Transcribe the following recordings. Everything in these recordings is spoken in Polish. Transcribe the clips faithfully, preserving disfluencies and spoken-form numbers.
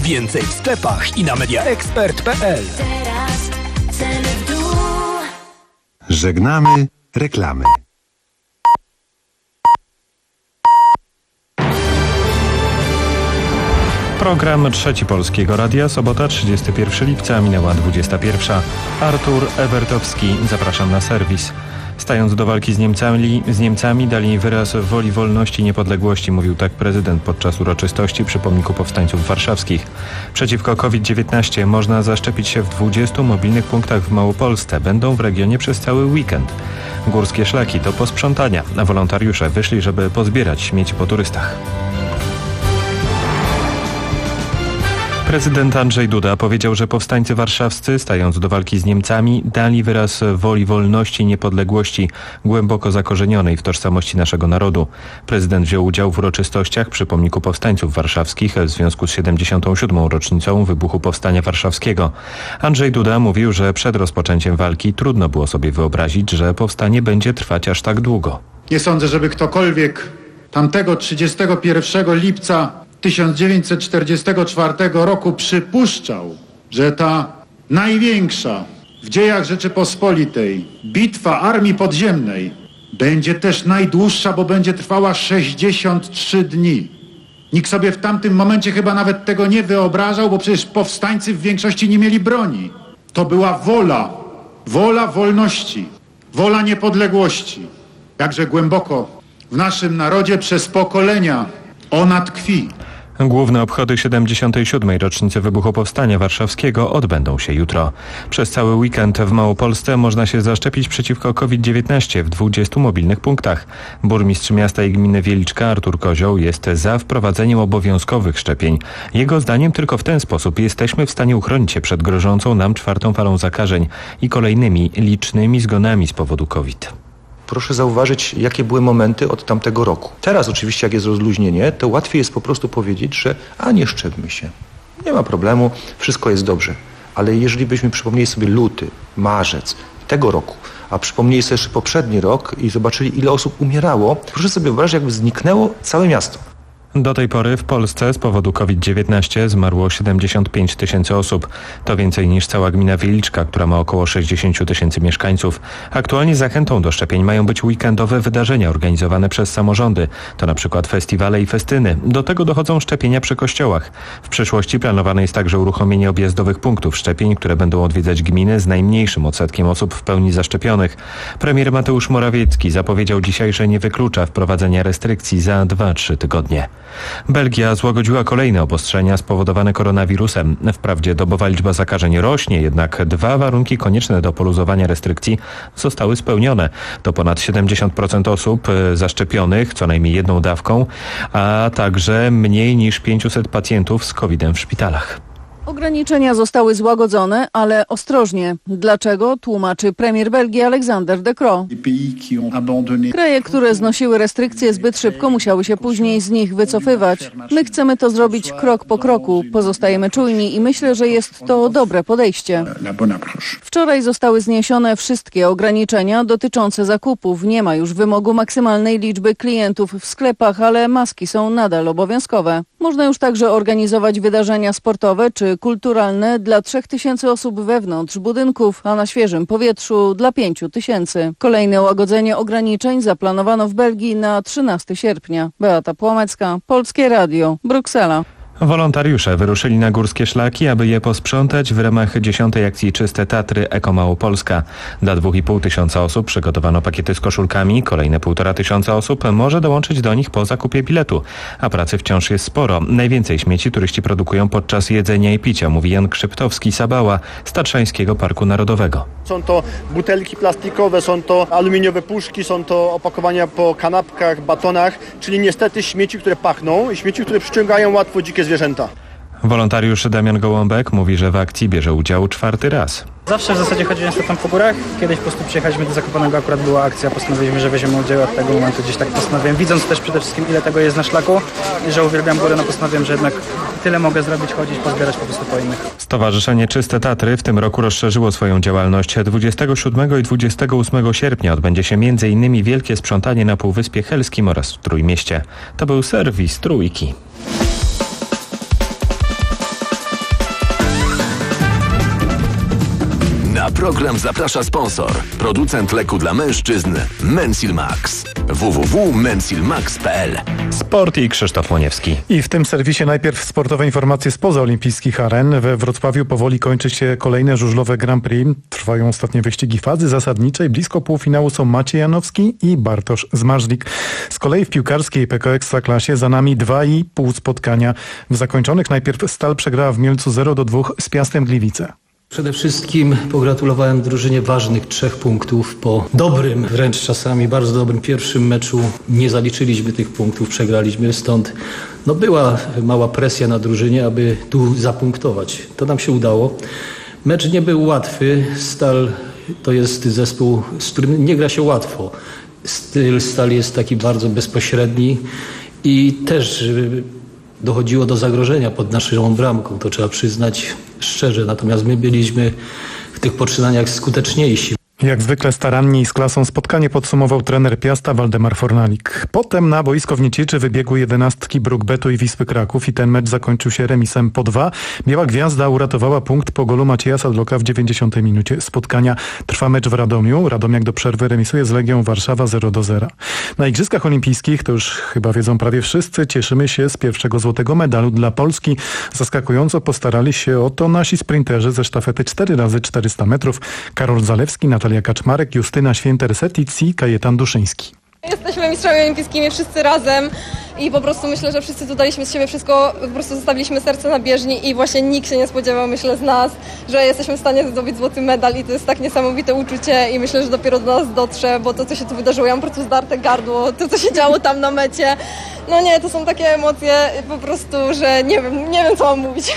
Więcej w sklepach i na mediaexpert kropka p l. Teraz ceny w dół. Żegnamy reklamy. Program Trzeci Polskiego Radia, sobota trzydziestego pierwszego lipca, minęła dwudziesta pierwsza. Artur Ewertowski, zapraszam na serwis. Stając do walki z Niemcami, z Niemcami dali wyraz woli wolności i niepodległości, mówił tak prezydent podczas uroczystości przy pomniku powstańców warszawskich. Przeciwko COVID dziewiętnaście można zaszczepić się w dwudziestu mobilnych punktach w Małopolsce. Będą w regionie przez cały weekend. Górskie szlaki do posprzątania, a wolontariusze wyszli, żeby pozbierać śmieci po turystach. Prezydent Andrzej Duda powiedział, że powstańcy warszawscy, stając do walki z Niemcami, dali wyraz woli wolności i niepodległości głęboko zakorzenionej w tożsamości naszego narodu. Prezydent wziął udział w uroczystościach przy pomniku powstańców warszawskich w związku z siedemdziesiątą siódmą rocznicą wybuchu Powstania Warszawskiego. Andrzej Duda mówił, że przed rozpoczęciem walki trudno było sobie wyobrazić, że powstanie będzie trwać aż tak długo. Nie sądzę, żeby ktokolwiek tamtego trzydziestego pierwszego lipca tysiąc dziewięćset czterdziestego czwartego roku przypuszczał, że ta największa w dziejach Rzeczypospolitej bitwa Armii Podziemnej będzie też najdłuższa, bo będzie trwała sześćdziesiąt trzy dni. Nikt sobie w tamtym momencie chyba nawet tego nie wyobrażał, bo przecież powstańcy w większości nie mieli broni. To była wola, wola wolności, wola niepodległości. Jakże głęboko w naszym narodzie przez pokolenia ona tkwi. Główne obchody siedemdziesiątej siódmej rocznicy wybuchu Powstania Warszawskiego odbędą się jutro. Przez cały weekend w Małopolsce można się zaszczepić przeciwko COVID dziewiętnaście w dwudziestu mobilnych punktach. Burmistrz miasta i gminy Wieliczka Artur Kozioł jest za wprowadzeniem obowiązkowych szczepień. Jego zdaniem tylko w ten sposób jesteśmy w stanie uchronić się przed grożącą nam czwartą falą zakażeń i kolejnymi licznymi zgonami z powodu COVID. Proszę zauważyć, jakie były momenty od tamtego roku. Teraz oczywiście, jak jest rozluźnienie, to łatwiej jest po prostu powiedzieć, że a nie szczepmy się. Nie ma problemu, wszystko jest dobrze. Ale jeżeli byśmy przypomnieli sobie luty, marzec tego roku, a przypomnieli sobie jeszcze poprzedni rok i zobaczyli, ile osób umierało, proszę sobie wyobrazić, jakby zniknęło całe miasto. Do tej pory w Polsce z powodu COVID dziewiętnaście zmarło siedemdziesiąt pięć tysięcy osób. To więcej niż cała gmina Wieliczka, która ma około sześćdziesiąt tysięcy mieszkańców. Aktualnie zachętą do szczepień mają być weekendowe wydarzenia organizowane przez samorządy. To na przykład festiwale i festyny. Do tego dochodzą szczepienia przy kościołach. W przyszłości planowane jest także uruchomienie objazdowych punktów szczepień, które będą odwiedzać gminy z najmniejszym odsetkiem osób w pełni zaszczepionych. Premier Mateusz Morawiecki zapowiedział dzisiaj, że nie wyklucza wprowadzenia restrykcji za dwa trzy tygodnie. Belgia złagodziła kolejne obostrzenia spowodowane koronawirusem. Wprawdzie dobowa liczba zakażeń rośnie, jednak dwa warunki konieczne do poluzowania restrykcji zostały spełnione. To ponad siedemdziesiąt procent osób zaszczepionych co najmniej jedną dawką, a także mniej niż pięćset pacjentów z kowidem w szpitalach. Ograniczenia zostały złagodzone, ale ostrożnie. Dlaczego? Tłumaczy premier Belgii Alexander De Croo. Kraje, które znosiły restrykcje zbyt szybko, musiały się później z nich wycofywać. My chcemy to zrobić krok po kroku. Pozostajemy czujni i myślę, że jest to dobre podejście. Wczoraj zostały zniesione wszystkie ograniczenia dotyczące zakupów. Nie ma już wymogu maksymalnej liczby klientów w sklepach, ale maski są nadal obowiązkowe. Można już także organizować wydarzenia sportowe czy kulturalne dla trzech tysięcy osób wewnątrz budynków, a na świeżym powietrzu dla pięciu tysięcy. Kolejne łagodzenie ograniczeń zaplanowano w Belgii na trzynastego sierpnia. Beata Płomecka, Polskie Radio, Bruksela. Wolontariusze wyruszyli na górskie szlaki, aby je posprzątać w ramach dziesiątej akcji Czyste Tatry Eko Małopolska. Dla dwóch i pół tysiąca osób przygotowano pakiety z koszulkami, kolejne półtora tysiąca osób może dołączyć do nich po zakupie biletu, a pracy wciąż jest sporo. Najwięcej śmieci turyści produkują podczas jedzenia i picia, mówi Jan Krzyptowski-Sabała z Tatrzańskiego Parku Narodowego. Są to butelki plastikowe, są to aluminiowe puszki, są to opakowania po kanapkach, batonach, czyli niestety śmieci, które pachną i śmieci, które przyciągają łatwo dzikie zwierzęta. Wolontariusz Damian Gołąbek mówi, że w akcji bierze udział czwarty raz. Zawsze w zasadzie chodziłem tam po górach. Kiedyś po prostu przyjechaliśmy do Zakopanego, akurat była akcja, postanowiliśmy, że weźmiemy udział, od tego momentu gdzieś tak postanowiłem. Widząc też przede wszystkim, ile tego jest na szlaku i że uwielbiam górę, no postanowiłem, że jednak tyle mogę zrobić, chodzić, pozbierać po prostu po innych. Stowarzyszenie Czyste Tatry w tym roku rozszerzyło swoją działalność. dwudziestego siódmego i dwudziestego ósmego sierpnia odbędzie się między innymi wielkie sprzątanie na Półwyspie Helskim oraz w Trójmieście. To był serwis Trójki. Na program zaprasza sponsor, producent leku dla mężczyzn Mensil Max. w w w kropka mensil max kropka p l. Sport i Krzysztof Moniewski. I w tym serwisie najpierw sportowe informacje spoza olimpijskich aren. We Wrocławiu powoli kończy się kolejne żużlowe Grand Prix. Trwają ostatnie wyścigi fazy zasadniczej. Blisko półfinału są Maciej Janowski i Bartosz Zmarzlik. Z kolei w piłkarskiej P K Ekstraklasie za nami dwa i pół spotkania. W zakończonych najpierw Stal przegrała w Mielcu zero do dwóch z Piastem Gliwice. Przede wszystkim pogratulowałem drużynie ważnych trzech punktów po dobrym, wręcz czasami bardzo dobrym pierwszym meczu. Nie zaliczyliśmy tych punktów, przegraliśmy, stąd no była mała presja na drużynie, aby tu zapunktować. To nam się udało. Mecz nie był łatwy. Stal to jest zespół, z którym nie gra się łatwo. Styl Stal jest taki bardzo bezpośredni i też dochodziło do zagrożenia pod naszą bramką, to trzeba przyznać szczerze. Natomiast my byliśmy w tych poczynaniach skuteczniejsi. Jak zwykle starannie i z klasą spotkanie podsumował trener Piasta Waldemar Fornalik. Potem na boisko w Niecieczy wybiegły jedenastki Brukbetu i Wisły Kraków i ten mecz zakończył się remisem po dwa. Biała Gwiazda uratowała punkt po golu Macieja Sadloka w dziewięćdziesiątej minucie spotkania. Trwa mecz w Radomiu. Radomiak do przerwy remisuje z Legią Warszawa zero do zera. Na Igrzyskach Olimpijskich, to już chyba wiedzą prawie wszyscy, cieszymy się z pierwszego złotego medalu dla Polski. Zaskakująco postarali się o to nasi sprinterzy ze sztafety cztery razy czterysta metrów. Karol Zalewski, Natalia Kaczmarek, Justyna Święter-Setic i Kajetan Duszyński. Jesteśmy mistrzami olimpijskimi wszyscy razem i po prostu myślę, że wszyscy tu daliśmy z siebie wszystko, po prostu zostawiliśmy serce na bieżni i właśnie nikt się nie spodziewał, myślę, z nas, że jesteśmy w stanie zdobyć złoty medal i to jest tak niesamowite uczucie i myślę, że dopiero do nas dotrze, bo to, co się tu wydarzyło, ja mam po prostu zdarte gardło, to, co się działo tam na mecie, no nie, to są takie emocje po prostu, że nie wiem, nie wiem, co mam mówić.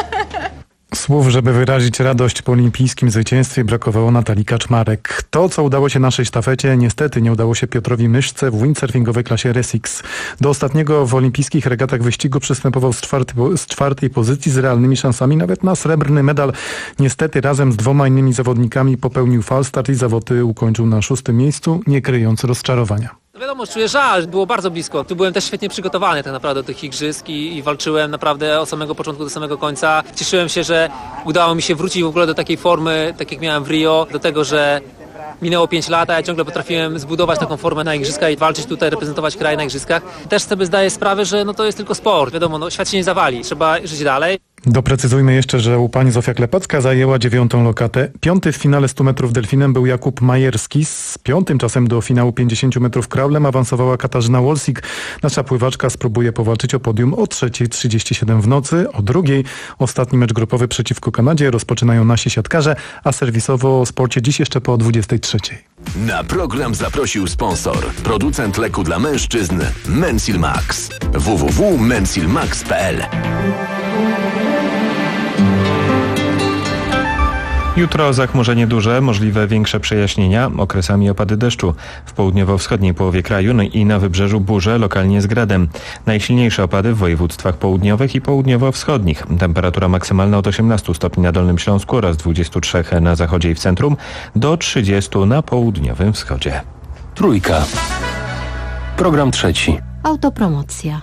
Słów, żeby wyrazić radość po olimpijskim zwycięstwie, brakowało Natalii Kaczmarek. To, co udało się naszej sztafecie, niestety nie udało się Piotrowi Myszce w windsurfingowej klasie R S X. Do ostatniego w olimpijskich regatach wyścigu przystępował z, czwarty, z czwartej pozycji z realnymi szansami nawet na srebrny medal. Niestety razem z dwoma innymi zawodnikami popełnił falstart i zawody ukończył na szóstym miejscu, nie kryjąc rozczarowania. No wiadomo, czuję żal, było bardzo blisko. Tu byłem też świetnie przygotowany tak naprawdę do tych igrzysk i, i walczyłem naprawdę od samego początku do samego końca. Cieszyłem się, że udało mi się wrócić w ogóle do takiej formy, tak jak miałem w Rio, do tego, że minęło pięć lat, a ja ciągle potrafiłem zbudować taką formę na igrzyskach i walczyć tutaj, reprezentować kraj na igrzyskach. Też sobie zdaję sprawę, że no to jest tylko sport. Wiadomo, no, świat się nie zawali, trzeba żyć dalej. Doprecyzujmy jeszcze, że u pani Zofia Klepacka zajęła dziewiątą lokatę. Piąty w finale stu metrów delfinem był Jakub Majerski. Z piątym czasem do finału pięćdziesięciu metrów kraulem awansowała Katarzyna Wolsik. Nasza pływaczka spróbuje powalczyć o podium o trzeciej trzydzieści siedem w nocy. O drugiej ostatni mecz grupowy przeciwko Kanadzie rozpoczynają nasi siatkarze, a serwisowo o sporcie dziś jeszcze po dwudziestej trzeciej. Na program zaprosił sponsor, producent leku dla mężczyzn Mensil Max. w w w kropka mensil max kropka p l. Jutro zachmurzenie duże, możliwe większe przejaśnienia, okresami opady deszczu. W południowo-wschodniej połowie kraju no i na wybrzeżu burze, lokalnie z gradem. Najsilniejsze opady w województwach południowych i południowo-wschodnich. Temperatura maksymalna od osiemnastu stopni na Dolnym Śląsku oraz dwudziestu trzech na zachodzie i w centrum, do trzydziestu na południowym wschodzie. Trójka. Program trzeci. Autopromocja.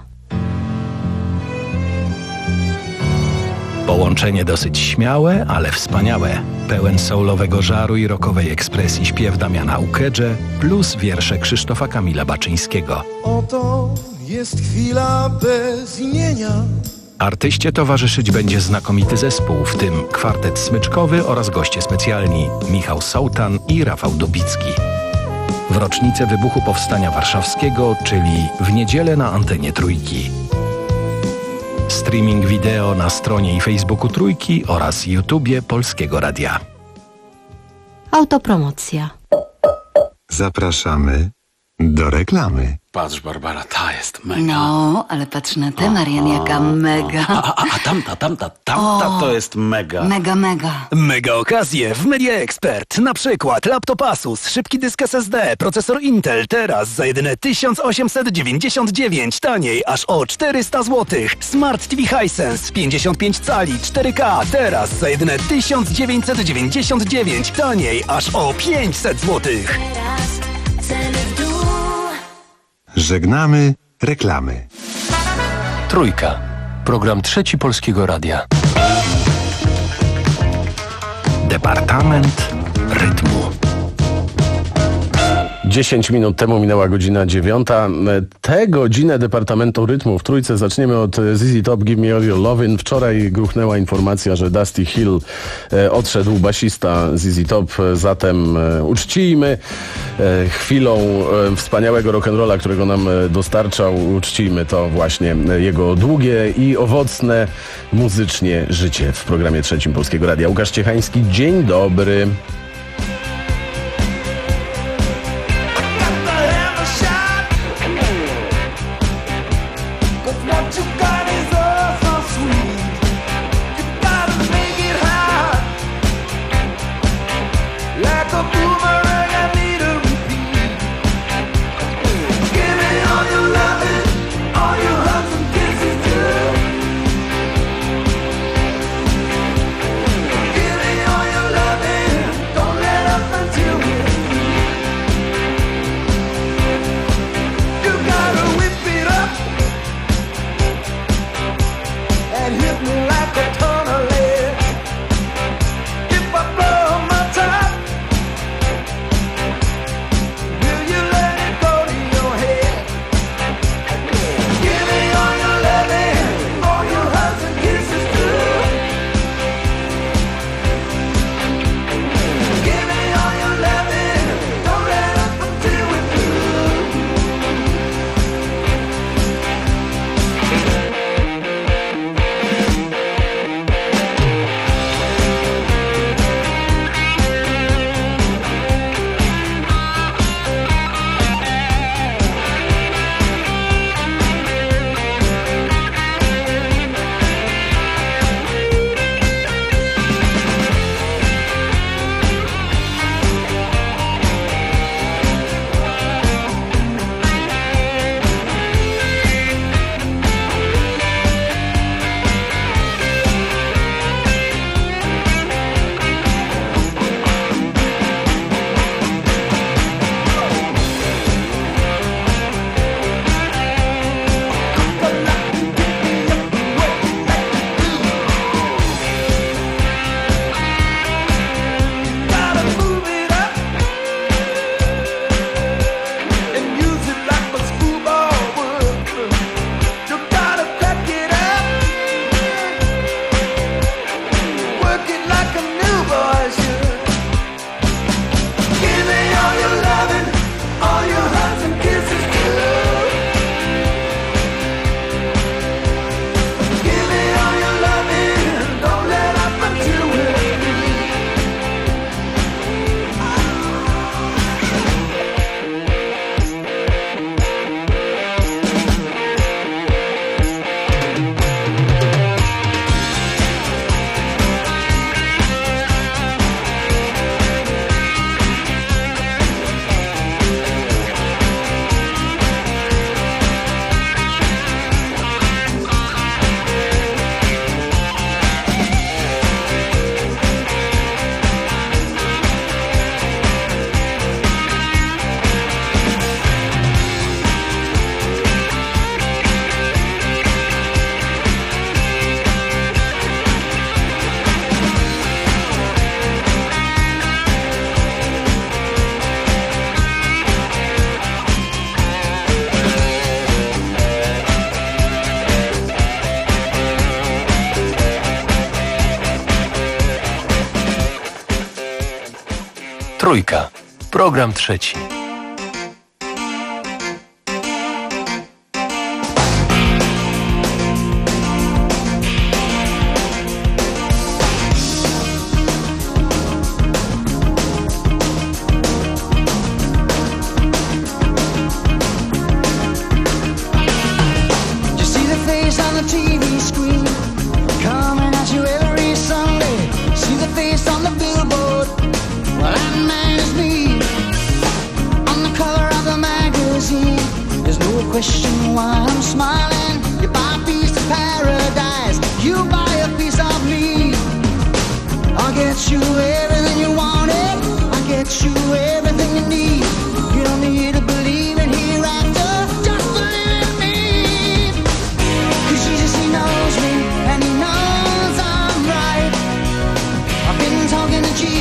Połączenie dosyć śmiałe, ale wspaniałe. Pełen soulowego żaru i rockowej ekspresji śpiew Damiana Ukedże plus wiersze Krzysztofa Kamila Baczyńskiego. Oto jest chwila bez imienia. Artyście towarzyszyć będzie znakomity zespół, w tym kwartet smyczkowy oraz goście specjalni Michał Sołtan i Rafał Dubicki. W rocznicę wybuchu Powstania Warszawskiego, czyli w niedzielę na antenie Trójki. Streaming wideo na stronie i Facebooku Trójki oraz YouTubie Polskiego Radia. Autopromocja. Zapraszamy do reklamy. Patrz, Barbara, ta jest mega. No, ale patrz na tę, Marian, jaka mega. A, a, a tamta, tamta, tamta o, to jest mega. Mega, mega. Mega okazje w Media Expert. Na przykład laptop Asus, szybki dysk S S D, procesor Intel, teraz za jedyne tysiąc osiemset dziewięćdziesiąt dziewięć, taniej aż o czterysta złotych. Smart T V Hisense, pięćdziesiąt pięć cali, cztery K, teraz za jedyne tysiąc dziewięćset dziewięćdziesiąt dziewięć, taniej aż o pięćset złotych. Żegnamy reklamy. Trójka. Program trzeci Polskiego Radia. Departament Rytmu. dziesięć minut temu minęła godzina dziewiąta. Tę godzinę Departamentu Rytmu w Trójce zaczniemy od Z Z Top, Give Me All Your Lovin'. Wczoraj gruchnęła informacja, że Dusty Hill odszedł, basista Z Z Top, zatem uczcijmy chwilą wspaniałego rock'n'rolla, którego nam dostarczał, uczcijmy to właśnie jego długie i owocne muzycznie życie w programie trzecim Polskiego Radia. Łukasz Ciechański, dzień dobry. Trójka. Program trzeci. Question why I'm smiling. You buy a piece of paradise, you buy a piece of me. I'll get you everything you wanted, I'll get you everything you need. You don't need to believe in hereafter, just believe in me. Cause Jesus, he knows me, and he knows I'm right. I've been talking to Jesus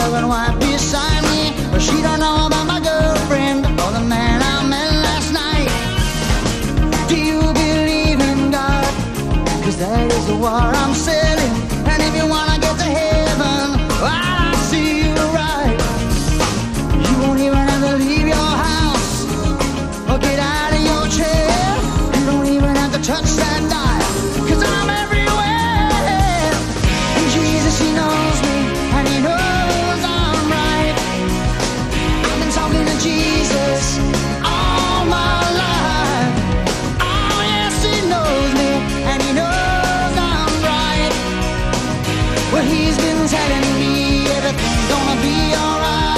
loving wife beside me. But she don't know about my girlfriend or the man I met last night. Do you believe in God? Cause that is the war I'm selling. And if you wanna get to heaven, I see you right. You won't even have to leave your house or get out of your chair. You don't even have to touch that dial, cause I'm everywhere. And Jesus, he knows me, and he knows I'm right. I've been talking to Jesus all my life. Oh yes, he knows me, and he knows I'm right. Well, he's been telling me everything's gonna be alright.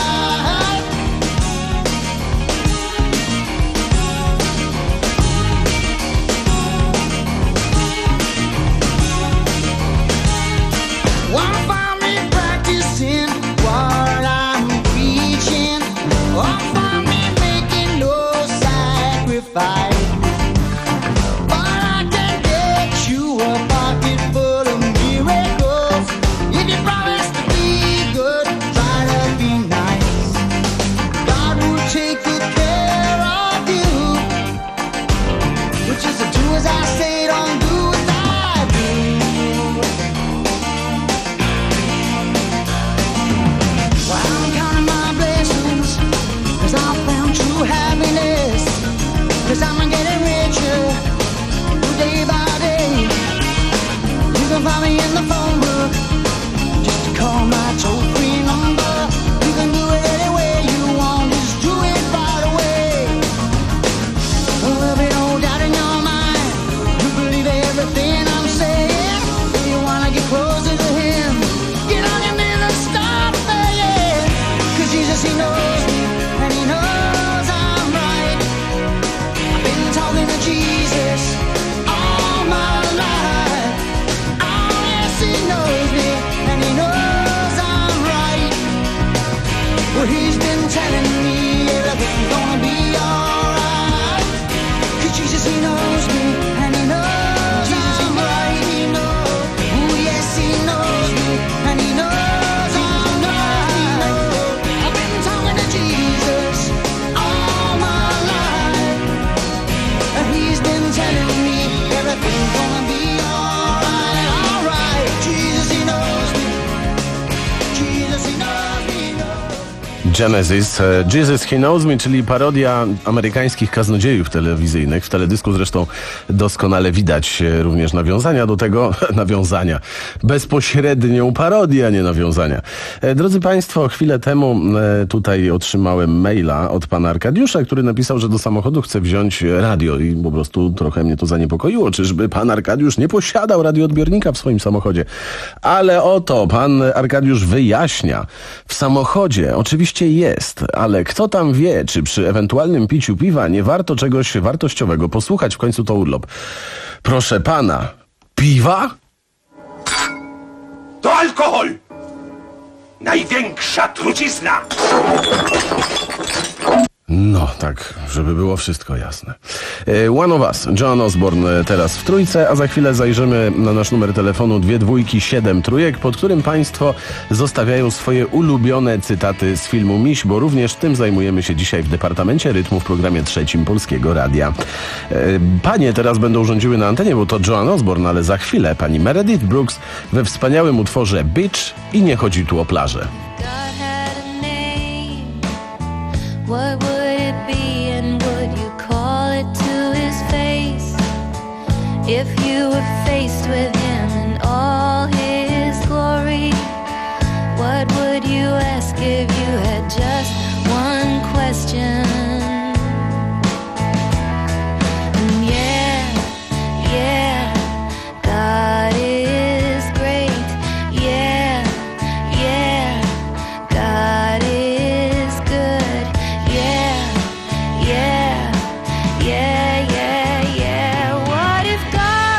Wanna find me practicing what I'm preaching, or find me making no sacrifice. But I can get you a pocket full of miracles if you promise to be good, try to be nice. God will take good care of you, which is to do as I say, don't do as I do. Well, I'm counting my blessings, cause I found true happiness. Cause I'm getting richer day by day. You can find me in the phone book, just to call my toll-free number. You can do it any way you want, just do it right away. There'll be no doubt in your mind, you believe everything I'm saying. If you wanna get closer to him, get on your knees and start praying. Cause Jesus, he knows me, and he knows I'm right. I've been talking to Jesus all my life. Oh yes, he knows me, and he knows I'm right. Well, he's been telling me everything's gonna be alright. Cause Jesus, he knows me, and he knows I'm right. He knows. Oh yes, he knows me, and he knows I'm right. I've been talking to Jesus all my life, and he's been telling me everything's gonna be alright, alright. Jesus, he knows me. Jesus, he knows me. Genesis, e, Jesus He Knows Me, czyli parodia amerykańskich kaznodziejów telewizyjnych. W teledysku zresztą doskonale widać e, również nawiązania do tego, nawiązania, bezpośrednią parodię, a nie nawiązania. E, drodzy Państwo, chwilę temu e, tutaj otrzymałem maila od pana Arkadiusza, który napisał, że do samochodu chce wziąć radio i po prostu trochę mnie to zaniepokoiło. Czyżby pan Arkadiusz nie posiadał radioodbiornika w swoim samochodzie? Ale oto pan Arkadiusz wyjaśnia. W samochodzie oczywiście jest, ale kto tam wie, czy przy ewentualnym piciu piwa nie warto czegoś wartościowego posłuchać, w końcu to urlop. Proszę pana, piwa? To alkohol! Największa trucizna! No, tak, żeby było wszystko jasne. One of Us, Joan Osborne teraz w trójce, a za chwilę zajrzymy na nasz numer telefonu dwie dwójki siedem trójek, pod którym Państwo zostawiają swoje ulubione cytaty z filmu Miś, bo również tym zajmujemy się dzisiaj w Departamencie Rytmu w programie trzecim Polskiego Radia. Panie teraz będą rządziły na antenie, bo to Joan Osborne, ale za chwilę pani Meredith Brooks we wspaniałym utworze Beach i nie chodzi tu o plażę. What would it be and would you call it to his face? If you were faced with him in all his glory, what would you ask if you had just one question? And yeah, yeah, God is great. Yeah, yeah, God is good. Yeah, yeah, yeah, yeah, yeah. What if God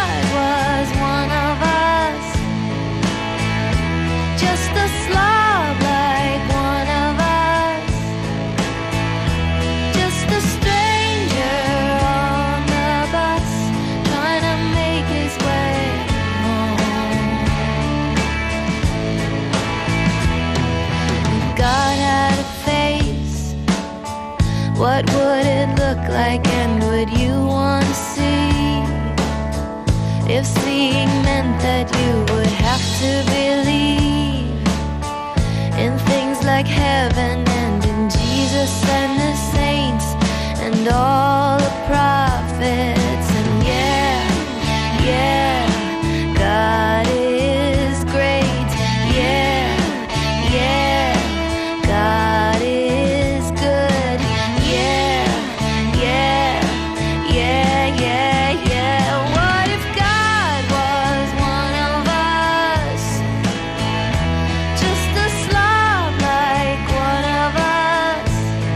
what would it look like and would you want to see? If seeing meant that you would have to believe in things like heaven and in Jesus and the saints and all the prophets. And yeah, yeah, God is great. Yeah, yeah, God is good. Yeah, yeah, yeah, yeah, yeah. What if God was one of us? Just a slob like one of us.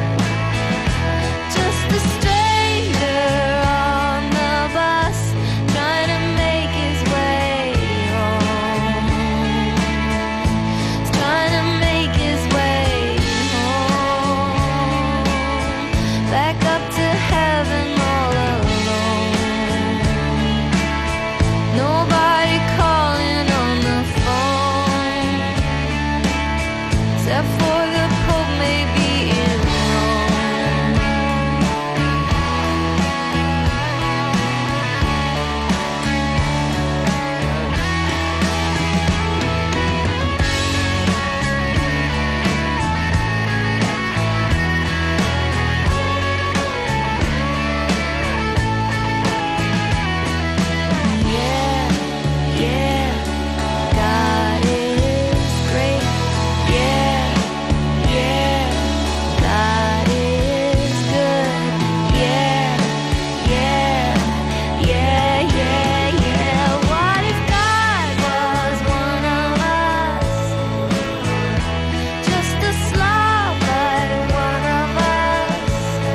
Just a stranger on the bus trying to make his way home. He's trying to make his way home. Back up to heaven all alone. Nobody calling on the phone except for the Pope maybe in Rome. Yeah, yeah, God is great. Yeah, yeah, God is good. Yeah, yeah, yeah, yeah, yeah. What if God was one of us? Just a slob like one of us.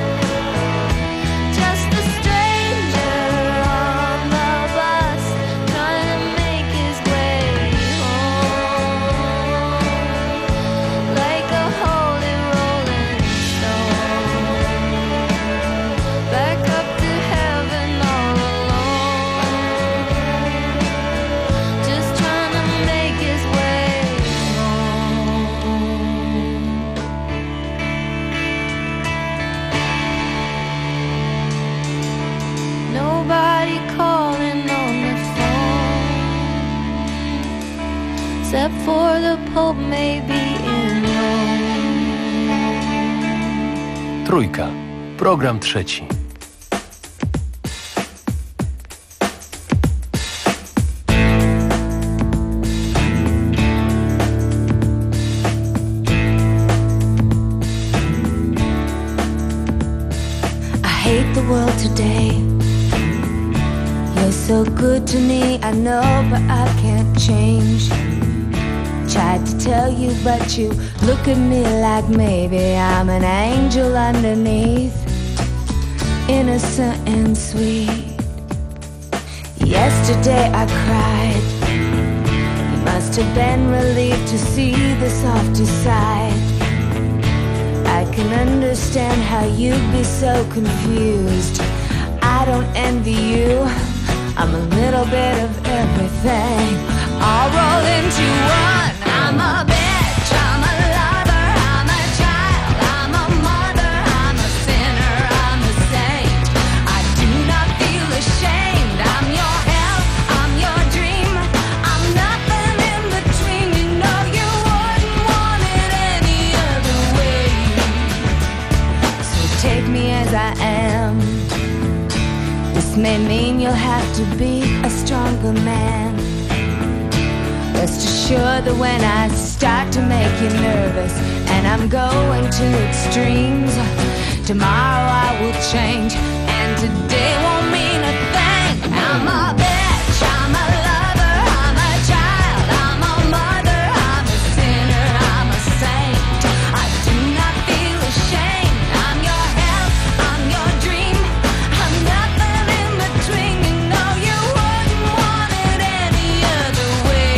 Just a stranger on the bus trying to make his way home. Like a holy rolling stone. Back up to heaven all alone. Just trying to make his way home. Nobody calling on the phone except for the Pope maybe in Rome. Trójka. Program trzeci. I hate the world today. You're so good to me, I know, but I can't change. Tried to tell you, but you look at me like maybe I'm an angel underneath, innocent and sweet. Yesterday I cried. You must have been relieved to see the softer side. I can understand how you'd be so confused. I don't envy you. I'm a little bit of everything, all rolled into one. I'm a bitch, I'm a lover, I'm a child, I'm a mother, I'm a sinner, I'm a saint. I do not feel ashamed. I'm your hell, I'm your dream. I'm nothing in between. You know you wouldn't want it any other way. So take me as I am. This may mean you'll have to be a stronger man. Rest assured that when I start to make you nervous and I'm going to extremes, tomorrow I will change and today won't mean a thing. I'm a bitch, I'm a lover, I'm a child, I'm a mother, I'm a sinner, I'm a saint. I do not feel ashamed. I'm your hell, I'm your dream. I'm nothing in between. You know you wouldn't want it any other way.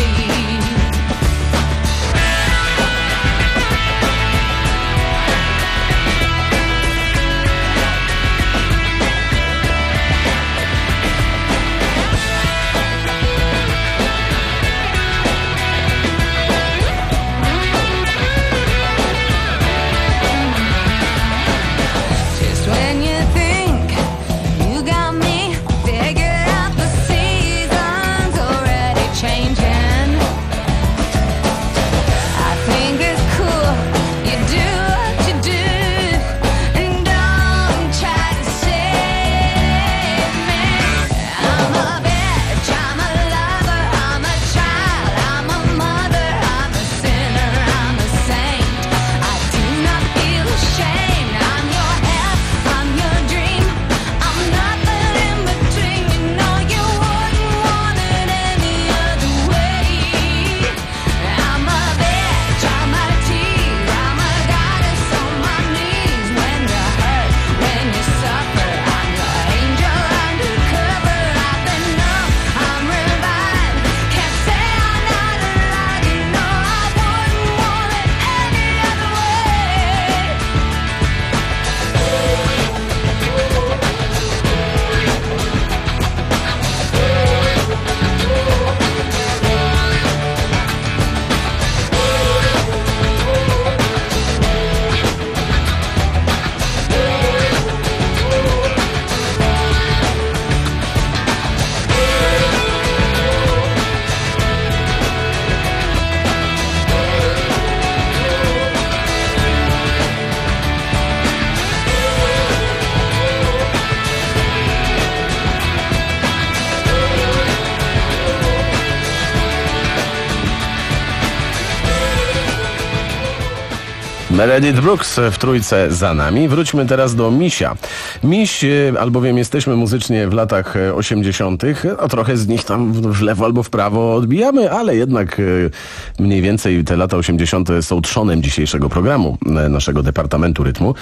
Meredith Brooks w trójce za nami. Wróćmy teraz do Misia. Miś, albowiem jesteśmy muzycznie w latach osiemdziesiątych, a trochę z nich tam w lewo albo w prawo odbijamy, ale jednak mniej więcej te lata osiemdziesiąte są trzonem dzisiejszego programu naszego Departamentu Rytmu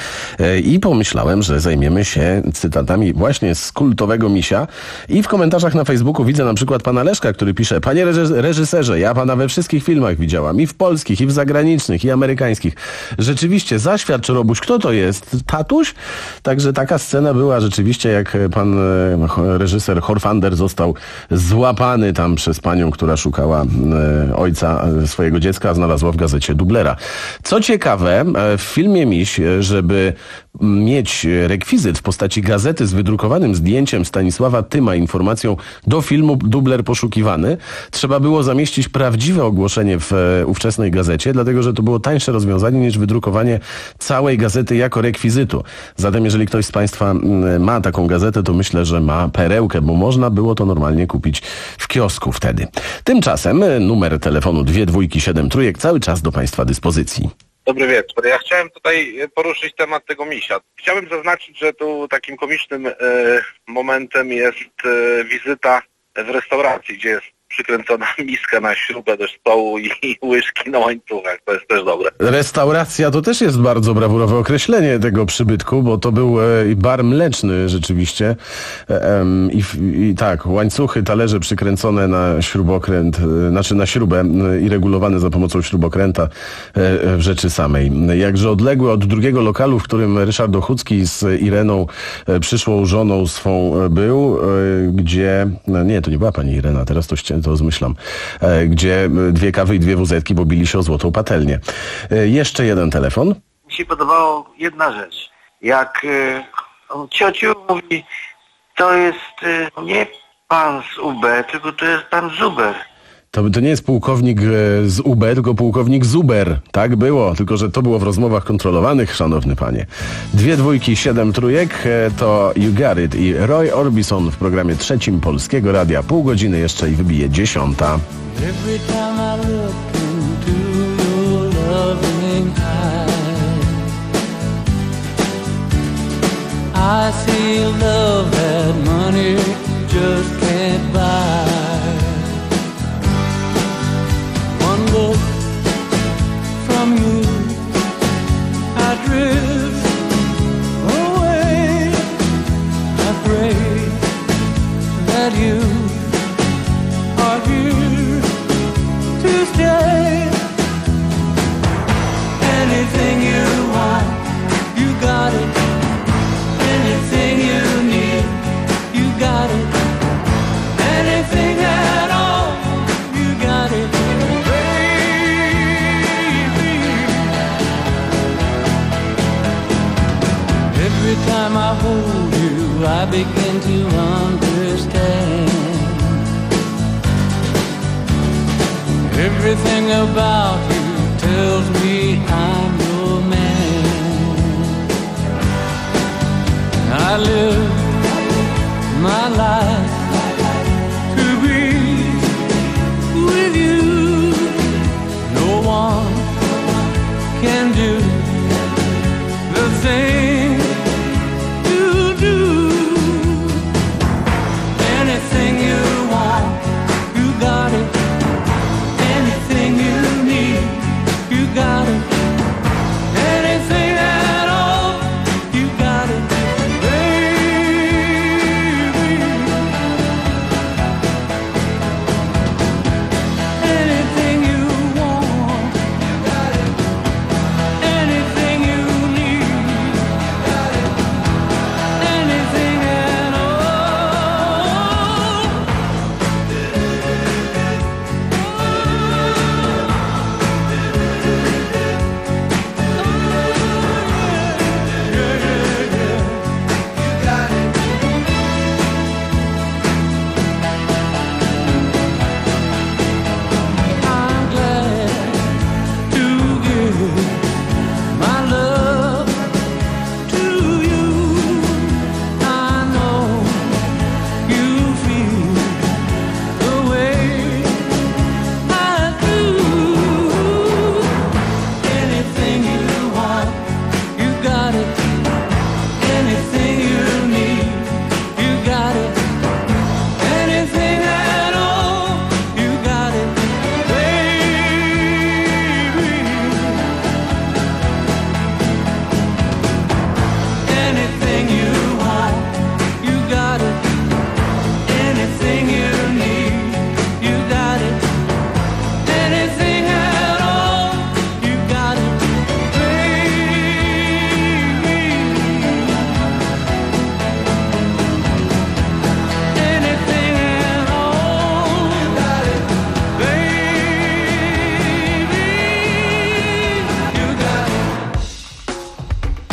i pomyślałem, że zajmiemy się cytatami właśnie z kultowego Misia i w komentarzach na Facebooku widzę na przykład pana Leszka, który pisze: panie reżyserze, ja pana we wszystkich filmach widziałam, i w polskich, i w zagranicznych, i amerykańskich. Rzeczywiście, zaświadcz, Robuś, kto to jest? Tatuś? Także taka scena była rzeczywiście, jak pan reżyser Horfander został złapany tam przez panią, która szukała ojca swojego dziecka, a znalazła w gazecie dublera. Co ciekawe, w filmie Miś, żeby mieć rekwizyt w postaci gazety z wydrukowanym zdjęciem Stanisława Tyma, informacją do filmu dubler poszukiwany, trzeba było zamieścić prawdziwe ogłoszenie w ówczesnej gazecie, dlatego że to było tańsze rozwiązanie niż wydrukowanie całej gazety jako rekwizytu. Zatem jeżeli ktoś z państwa ma taką gazetę, to myślę, że ma perełkę, bo można było to normalnie kupić w kiosku wtedy. Tymczasem numer telefonu dwie dwójki siedem trójek cały czas do państwa dyspozycji. Dobry wieczór. Ja chciałem tutaj poruszyć temat tego Misia. Chciałbym zaznaczyć, że tu takim komicznym e, momentem jest e, wizyta w restauracji, gdzie jest przykręcona miska na śrubę do stołu i, i łyżki na łańcuchach. To jest też dobre. Restauracja to też jest bardzo brawurowe określenie tego przybytku, bo to był e, bar mleczny rzeczywiście. E, i, I tak, łańcuchy, talerze przykręcone na śrubokręt, e, znaczy na śrubę e, i regulowane za pomocą śrubokręta e, w rzeczy samej. Jakże odległy od drugiego lokalu, w którym Ryszard Ochódzki z Ireną, e, przyszłą żoną swą e, był, e, gdzie... No nie, to nie była pani Irena, teraz to ścię to zmyślam, e, gdzie dwie kawy i dwie wuzetki, bo bili się o złotą patelnię. E, jeszcze jeden telefon. Mi się podobało jedna rzecz. Jak e, ciociu mówi, to jest e, nie pan z U B, tylko to jest pan Zuber. To, to nie jest pułkownik z U B, tylko pułkownik Zuber. Tak było, tylko że to było w rozmowach kontrolowanych, szanowny panie. Dwie dwójki, siedem trójek to You Got It i Roy Orbison w programie trzecim Polskiego Radia. Pół godziny jeszcze i wybije dziesiąta. Every time I look into your loving eyes, I see love that money just can't buy. Look from you, I drift away. I pray that you are here to stay. Anything you want, you got it. Anything you need, you got it. Anything at all, you got it. Every time I hold you, I begin to understand. Everything about you tells me I'm your man. I live my life to be with you. No one can do the thing anything at all, you got it, baby.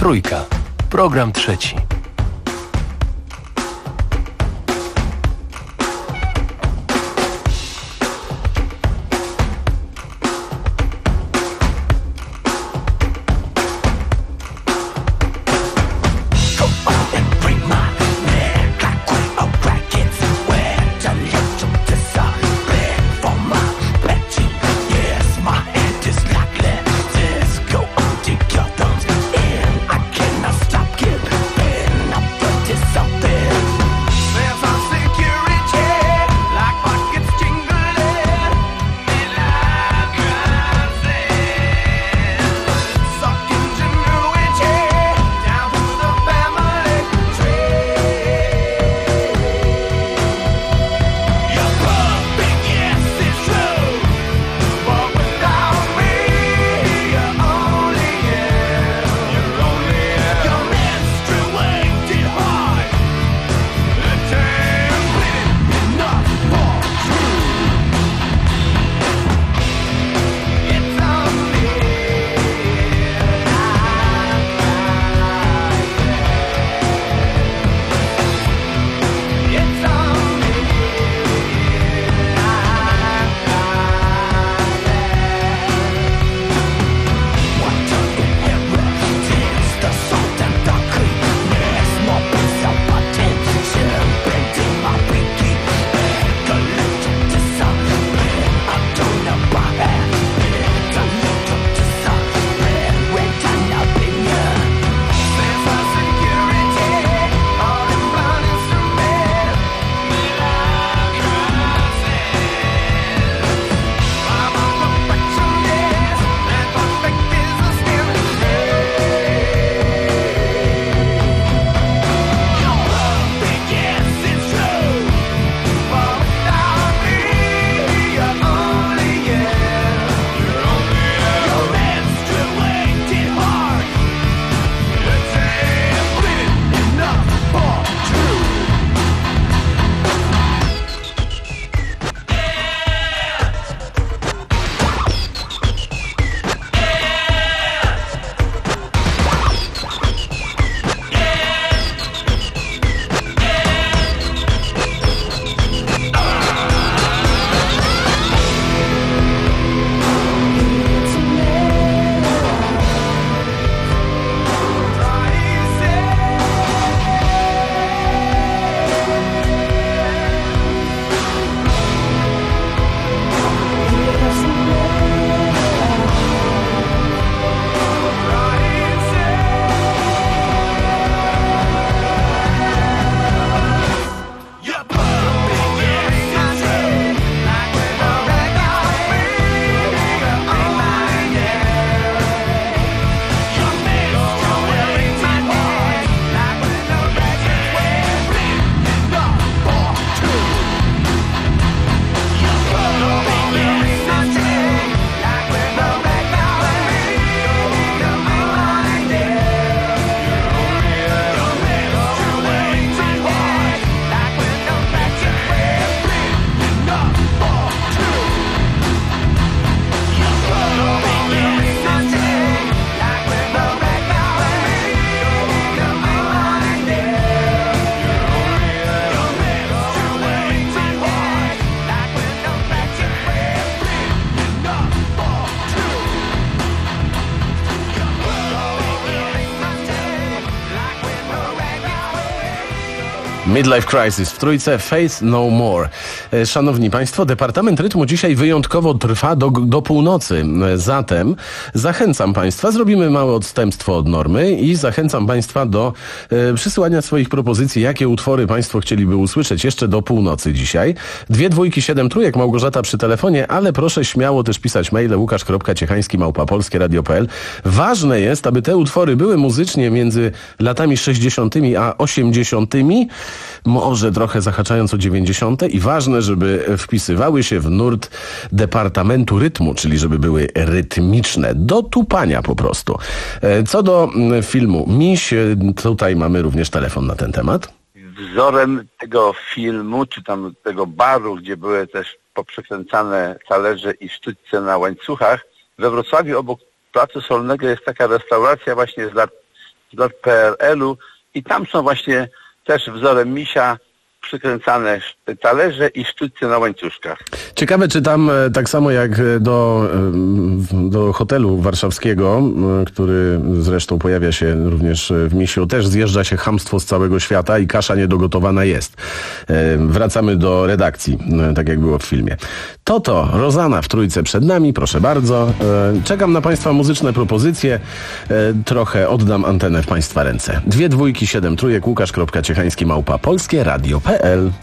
Trójka. Program trzeci. Midlife Crisis w trójce, Faith No More. Szanowni Państwo, Departament Rytmu dzisiaj wyjątkowo trwa do, do północy. Zatem zachęcam Państwa, zrobimy małe odstępstwo od normy i zachęcam Państwa do e, przysyłania swoich propozycji, jakie utwory Państwo chcieliby usłyszeć jeszcze do północy dzisiaj. Dwie dwójki, siedem trójek, Małgorzata przy telefonie, ale proszę śmiało też pisać maile łukasz kropka ciechański małpa polskie radio kropka p l. Ważne jest, aby te utwory były muzycznie między latami sześćdziesiątymi a osiemdziesiątymi, może trochę zahaczając o dziewięćdziesiąte i ważne, żeby wpisywały się w nurt Departamentu Rytmu, czyli żeby były rytmiczne, do tupania po prostu. Co do filmu Miś, tutaj mamy również telefon na ten temat. Wzorem tego filmu, czy tam tego baru, gdzie były też poprzekręcane talerze i sztućce na łańcuchach, we Wrocławiu obok Placu Solnego jest taka restauracja właśnie z lat z P R L-u i tam są właśnie też wzorem misia przykręcane talerze i sztućce na łańcuszkach. Ciekawe, czy tam e, tak samo jak do, e, do hotelu warszawskiego, e, który zresztą pojawia się również w Misiu, też zjeżdża się chamstwo z całego świata i kasza niedogotowana jest. E, wracamy do redakcji, e, tak jak było w filmie. Toto, Rozana w trójce przed nami, proszę bardzo. E, czekam na Państwa muzyczne propozycje. E, trochę oddam antenę w Państwa ręce. Dwie dwójki, siedem trójek, Łukasz.Ciechański, małpa Polskie Radio kropka pe el.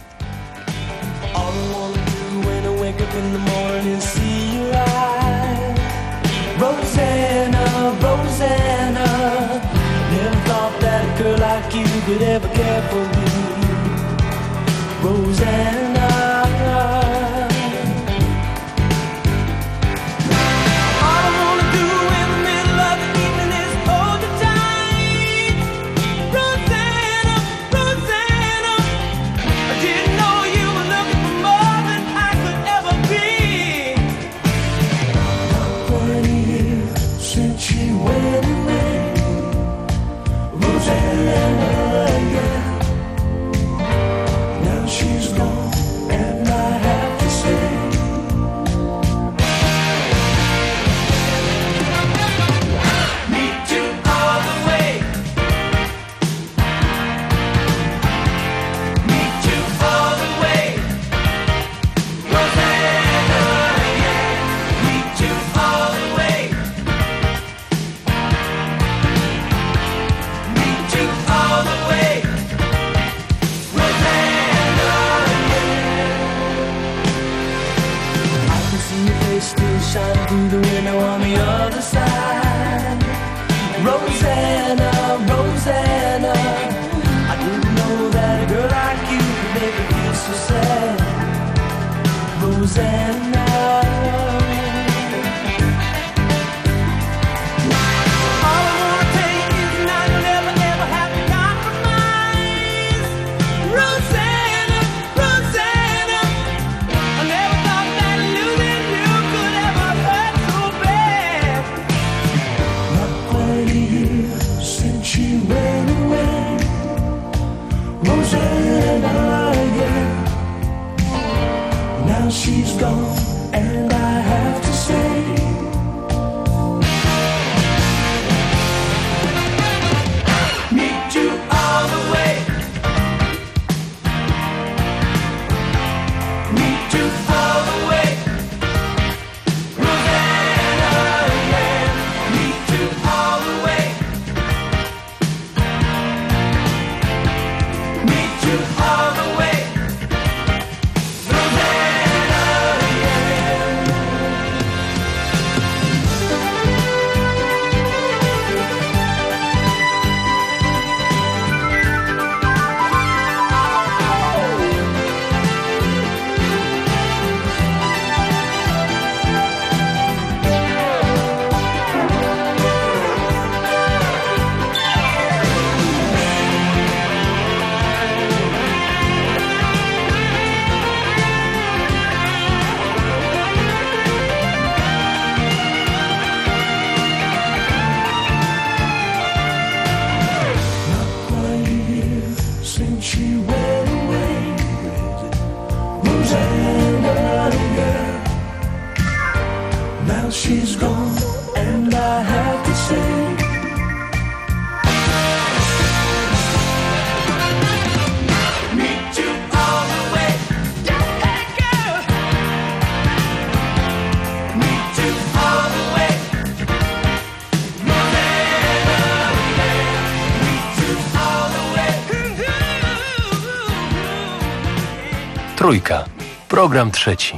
Trójka. Program trzeci.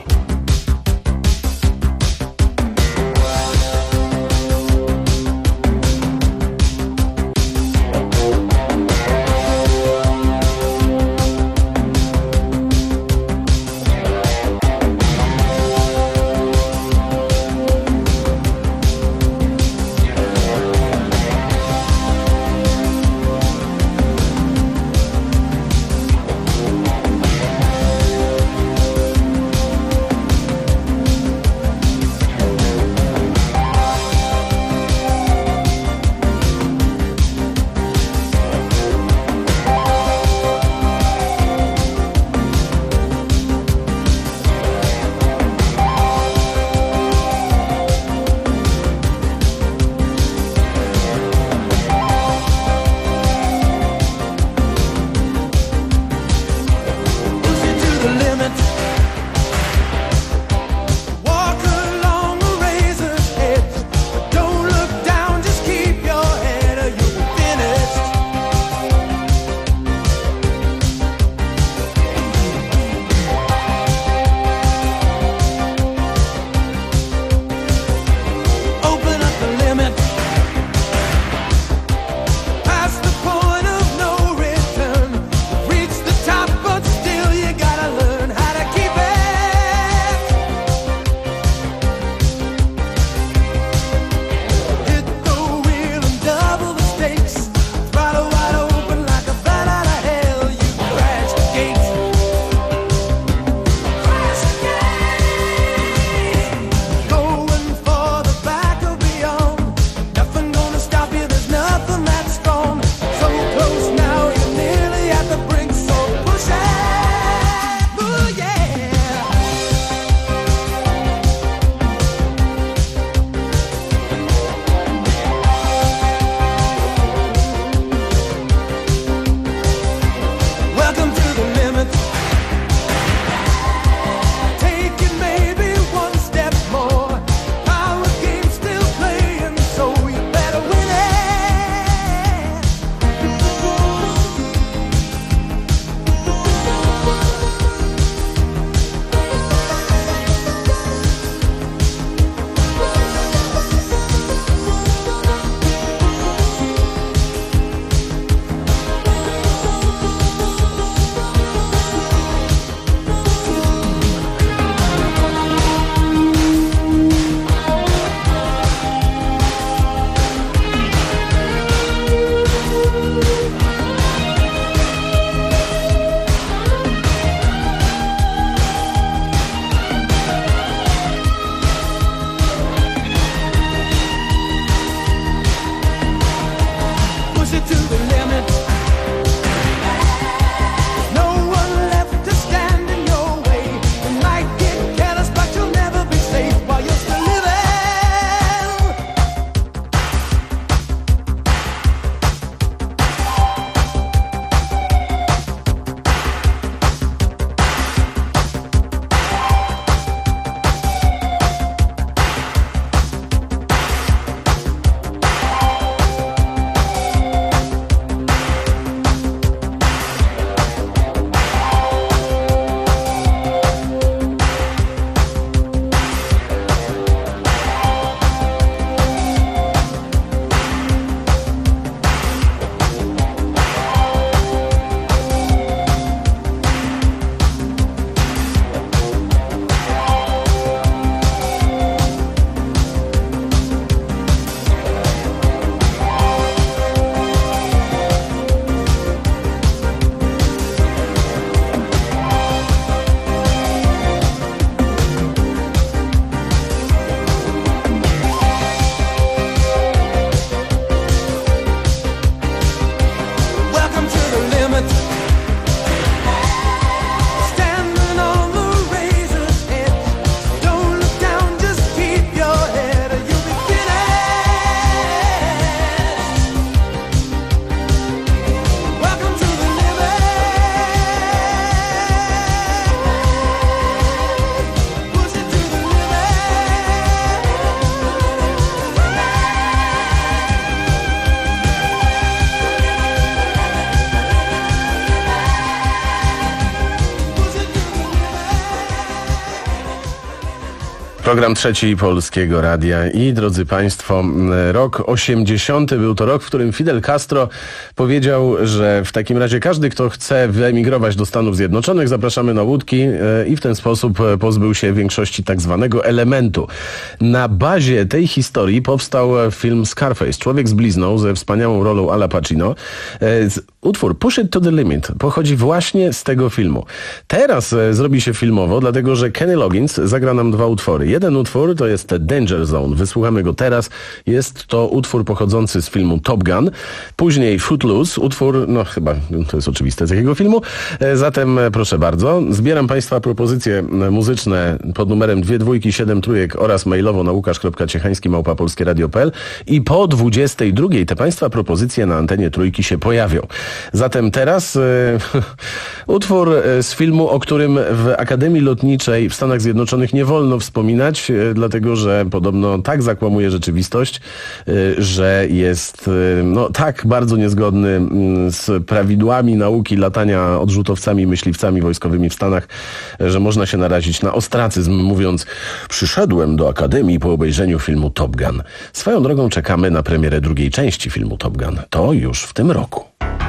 Program trzeci Polskiego Radia i drodzy Państwo, rok osiemdziesiąty był to rok, w którym Fidel Castro powiedział, że w takim razie każdy, kto chce wyemigrować do Stanów Zjednoczonych, zapraszamy na łódki i w ten sposób pozbył się większości tak zwanego elementu. Na bazie tej historii powstał film Scarface, Człowiek z blizną ze wspaniałą rolą Ala Pacino. Utwór Push It to the Limit pochodzi właśnie z tego filmu. Teraz zrobi się filmowo, dlatego że Kenny Loggins zagra nam dwa utwory. Jeden utwór to jest Danger Zone. Wysłuchamy go teraz. Jest to utwór pochodzący z filmu Top Gun. Później Footloose, utwór, no chyba to jest oczywiste z jakiego filmu. Zatem proszę bardzo, zbieram Państwa propozycje muzyczne pod numerem dwie dwójki siedem trójek oraz mailowo na łukasz kropka ciechański małpa polskie radio kropka p l i po dwudziestej drugiej te Państwa propozycje na antenie Trójki się pojawią. Zatem teraz e, utwór z filmu, o którym w Akademii Lotniczej w Stanach Zjednoczonych nie wolno wspominać, e, dlatego że podobno tak zakłamuje rzeczywistość, e, że jest e, no, tak bardzo niezgodny m, z prawidłami nauki latania odrzutowcami i myśliwcami wojskowymi w Stanach, e, że można się narazić na ostracyzm, mówiąc: przyszedłem do Akademii po obejrzeniu filmu Top Gun. Swoją drogą czekamy na premierę drugiej części filmu Top Gun. To już w tym roku.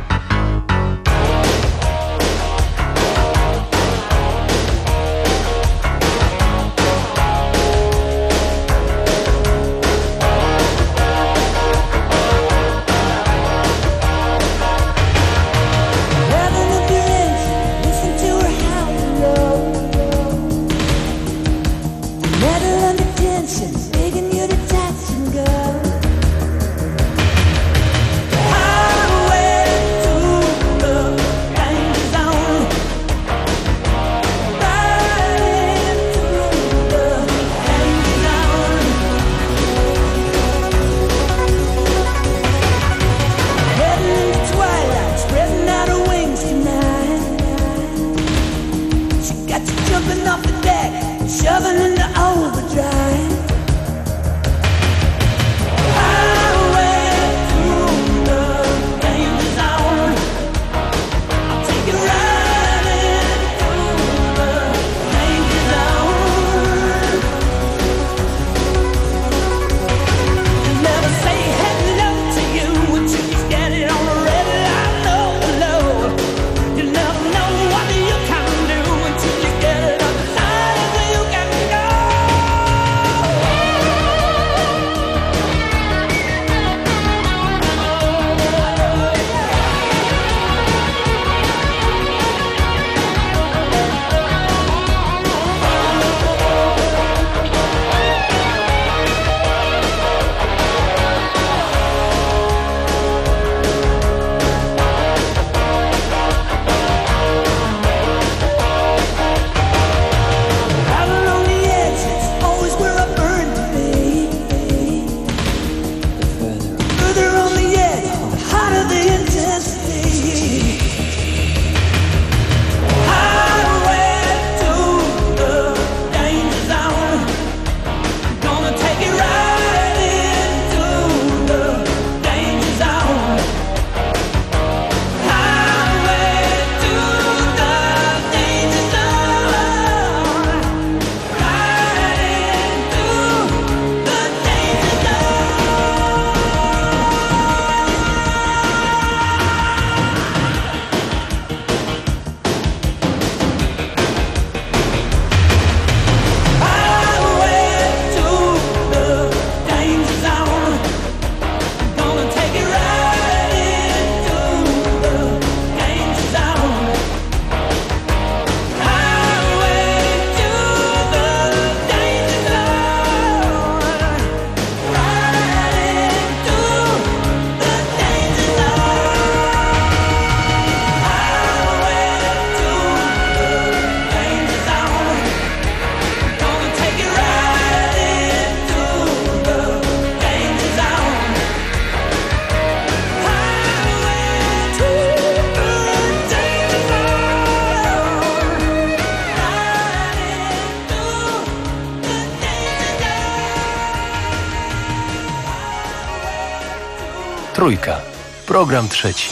Trójka. Program trzeci.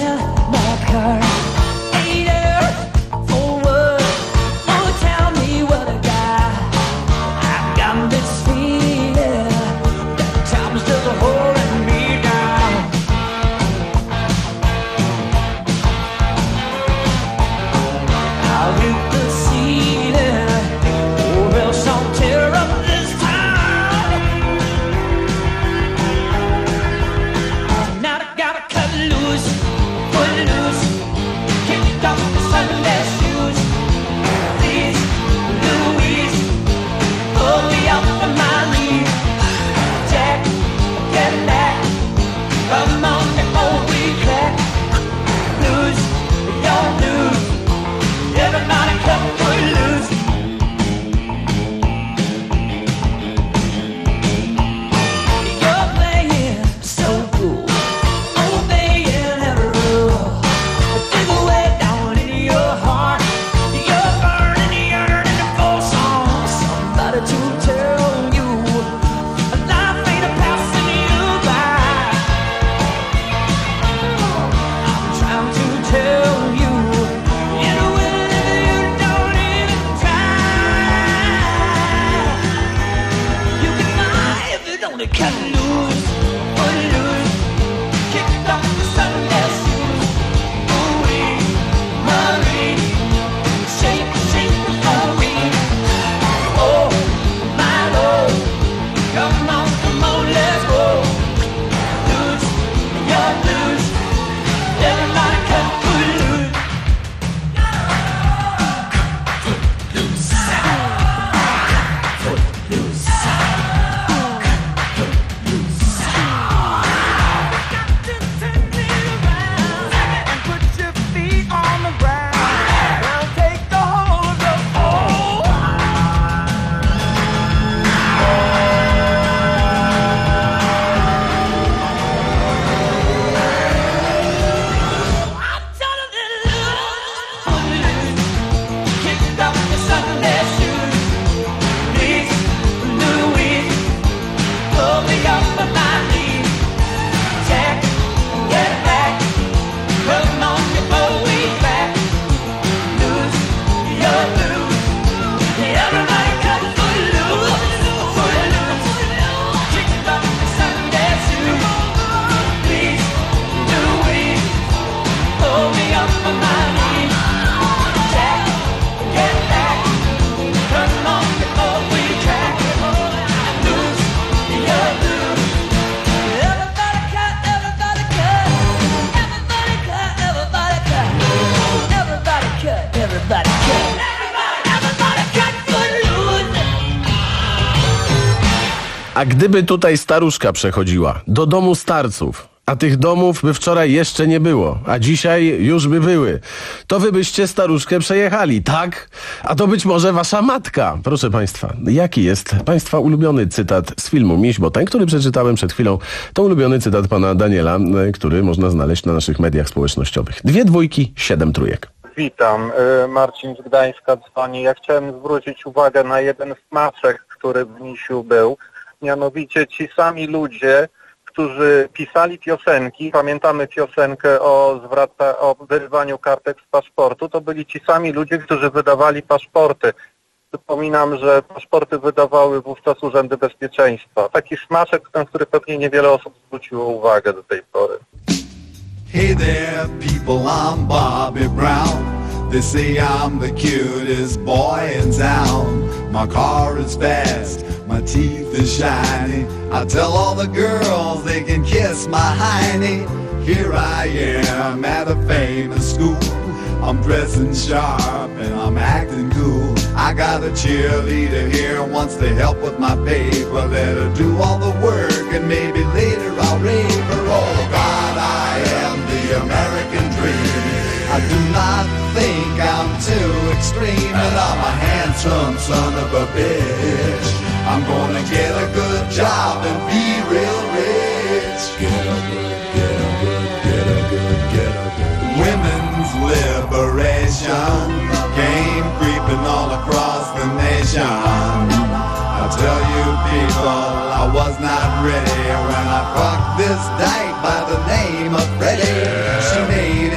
A gdyby tutaj staruszka przechodziła do domu starców, a tych domów by wczoraj jeszcze nie było, a dzisiaj już by były, to wy byście staruszkę przejechali, tak? A to być może wasza matka. Proszę państwa, jaki jest państwa ulubiony cytat z filmu Miś, bo ten, który przeczytałem przed chwilą, to ulubiony cytat pana Daniela, który można znaleźć na naszych mediach społecznościowych. Dwie dwójki, siedem trójek. Witam, Marcin z Gdańska dzwoni. Ja chciałem zwrócić uwagę na jeden smaczek, który w Misiu był. Mianowicie ci sami ludzie, którzy pisali piosenki, pamiętamy piosenkę o, zwraca, o wyrywaniu kartek z paszportu, to byli ci sami ludzie, którzy wydawali paszporty. Przypominam, że paszporty wydawały wówczas urzędy bezpieczeństwa. Taki smaczek, na który pewnie niewiele osób zwróciło uwagę do tej pory. Hey there people, I'm Bobby Brown. They say I'm the cutest boy in town. My car is fast, my teeth is shiny. I tell all the girls they can kiss my hiney. Here I am at a famous school. I'm dressing sharp and I'm acting cool. I got a cheerleader here, wants to help with my paper. Let her do all the work and maybe later I'll rave her. Oh God, I am the American dream. I do not think I'm too extreme, and I'm a handsome son of a bitch. I'm gonna get a good job and be real rich. Get a good, get a good, get a good, get a good. Women's liberation came creeping all across the nation. I tell you people, I was not ready when I fucked this dyke by the name of Freddie. She made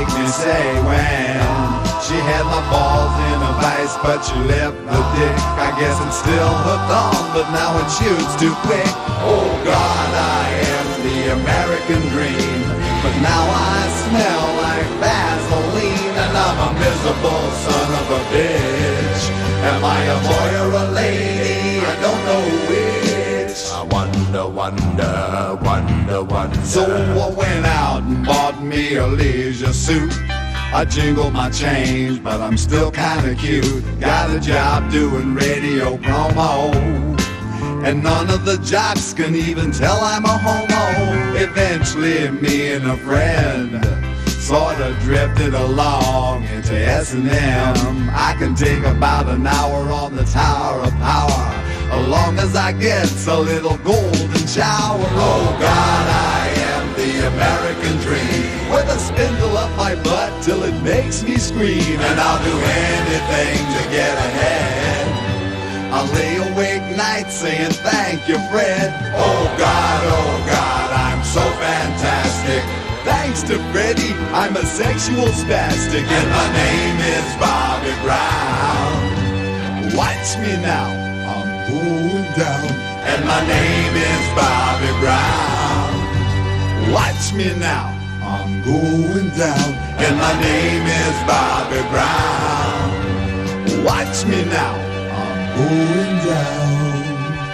make me say when she had my balls in a vice, but she left the dick. I guess it's still hooked on, but now it shoots too quick. Oh God, I am the American dream, but now I smell like Vaseline, and I'm a miserable son of a bitch. Am I a boy or a lady? I don't know which. I wonder, wonder, wonder, wonder. So I went out and bought me a leisure suit. I jingled my change, but I'm still kinda cute. Got a job doing radio promo, and none of the jocks can even tell I'm a homo. Eventually me and a friend sorta drifted along into S and M. I can take about an hour on the Tower of Power, as long as I get a little golden shower. Oh God, I am the American dream, with a spindle up my butt till it makes me scream. And I'll do anything to get ahead. I'll lay awake nights saying thank you, Fred. Oh God, oh God, I'm so fantastic. Thanks to Freddie, I'm a sexual spastic, and my name is Bobby Brown. Watch me now, I'm going down, and my name is Bobby Brown. Watch me now, I'm going down, and my name is Bobby Brown. Watch me now, I'm going down.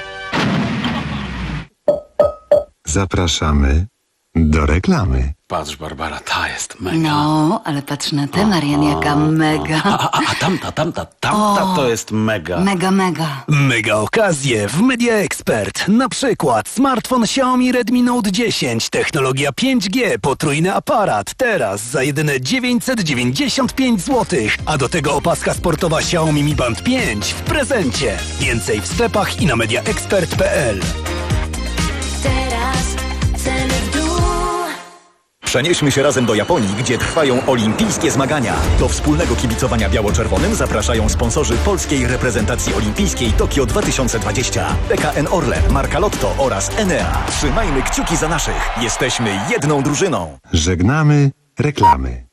Zapraszamy do reklamy. Patrz, Barbara, ta jest mega. No, ale patrz na tę, Marian, jaka mega. A, a, a tamta, tamta, tamta O, to jest mega. Mega, mega. Mega okazje w Media Expert. Na przykład smartfon Xiaomi Redmi Note dziesięć, technologia pięć G, potrójny aparat, teraz za jedyne dziewięćset dziewięćdziesiąt pięć złotych, a do tego opaska sportowa Xiaomi Mi Band pięć w prezencie. Więcej w sklepach i na media expert kropka p l. Teraz ceny w dół. Przenieśmy się razem do Japonii, gdzie trwają olimpijskie zmagania. Do wspólnego kibicowania biało-czerwonym zapraszają sponsorzy polskiej reprezentacji olimpijskiej Tokio dwa tysiące dwadzieścia. P K N Orlen, Marka Lotto oraz Enea. Trzymajmy kciuki za naszych. Jesteśmy jedną drużyną. Żegnamy reklamy.